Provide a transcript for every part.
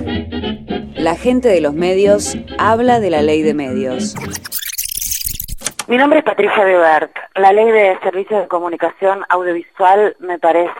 La gente de los medios habla de la ley de medios. Mi nombre es Patricia Bebert. La ley de servicios de comunicación audiovisual me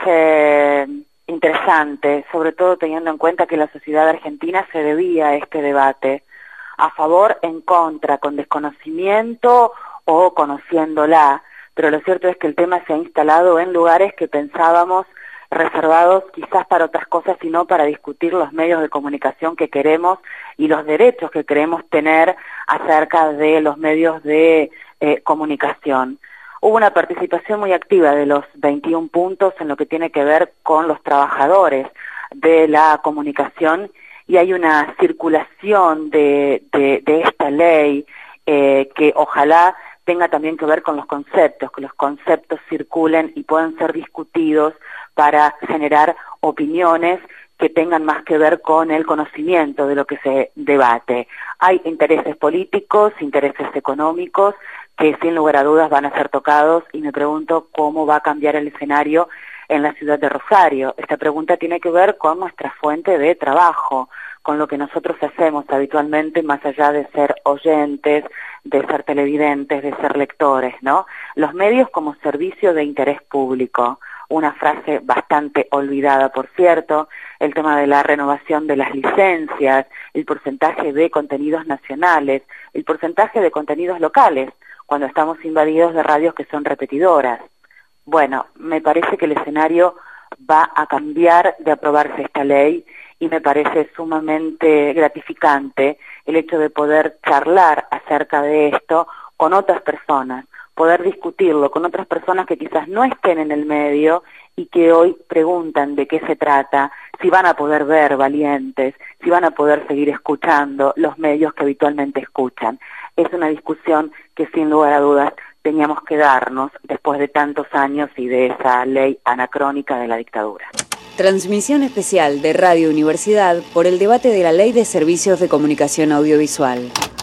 parece interesante, sobre todo teniendo en cuenta que la sociedad argentina se debía a este debate, a favor, en contra, con desconocimiento o conociéndola, pero lo cierto es que el tema se ha instalado en lugares que pensábamos reservados quizás para otras cosas y no para discutir los medios de comunicación que queremos y los derechos que queremos tener acerca de los medios de comunicación. Hubo una participación muy activa de los 21 puntos en lo que tiene que ver con los trabajadores de la comunicación y hay una circulación de esta ley que ojalá tenga también que ver con los conceptos, que los conceptos circulen y puedan ser discutidos para generar opiniones que tengan más que ver con el conocimiento de lo que se debate. Hay intereses políticos, intereses económicos, que sin lugar a dudas van a ser tocados y me pregunto cómo va a cambiar el escenario en la ciudad de Rosario. Esta pregunta tiene que ver con nuestra fuente de trabajo, con lo que nosotros hacemos habitualmente, más allá de ser oyentes, de ser televidentes, de ser lectores, ¿no? Los medios como servicio de interés público, una frase bastante olvidada, por cierto, el tema de la renovación de las licencias, el porcentaje de contenidos nacionales, el porcentaje de contenidos locales, cuando estamos invadidos de radios que son repetidoras. Bueno, me parece que el escenario va a cambiar de aprobarse esta ley y me parece sumamente gratificante el hecho de poder charlar acerca de esto con otras personas, poder discutirlo con otras personas que quizás no estén en el medio y que hoy preguntan de qué se trata, si van a poder ver Valientes, si van a poder seguir escuchando los medios que habitualmente escuchan. Es una discusión que sin lugar a dudas teníamos que darnos después de tantos años y de esa ley anacrónica de la dictadura. Transmisión especial de Radio Universidad por el debate de la Ley de Servicios de Comunicación Audiovisual.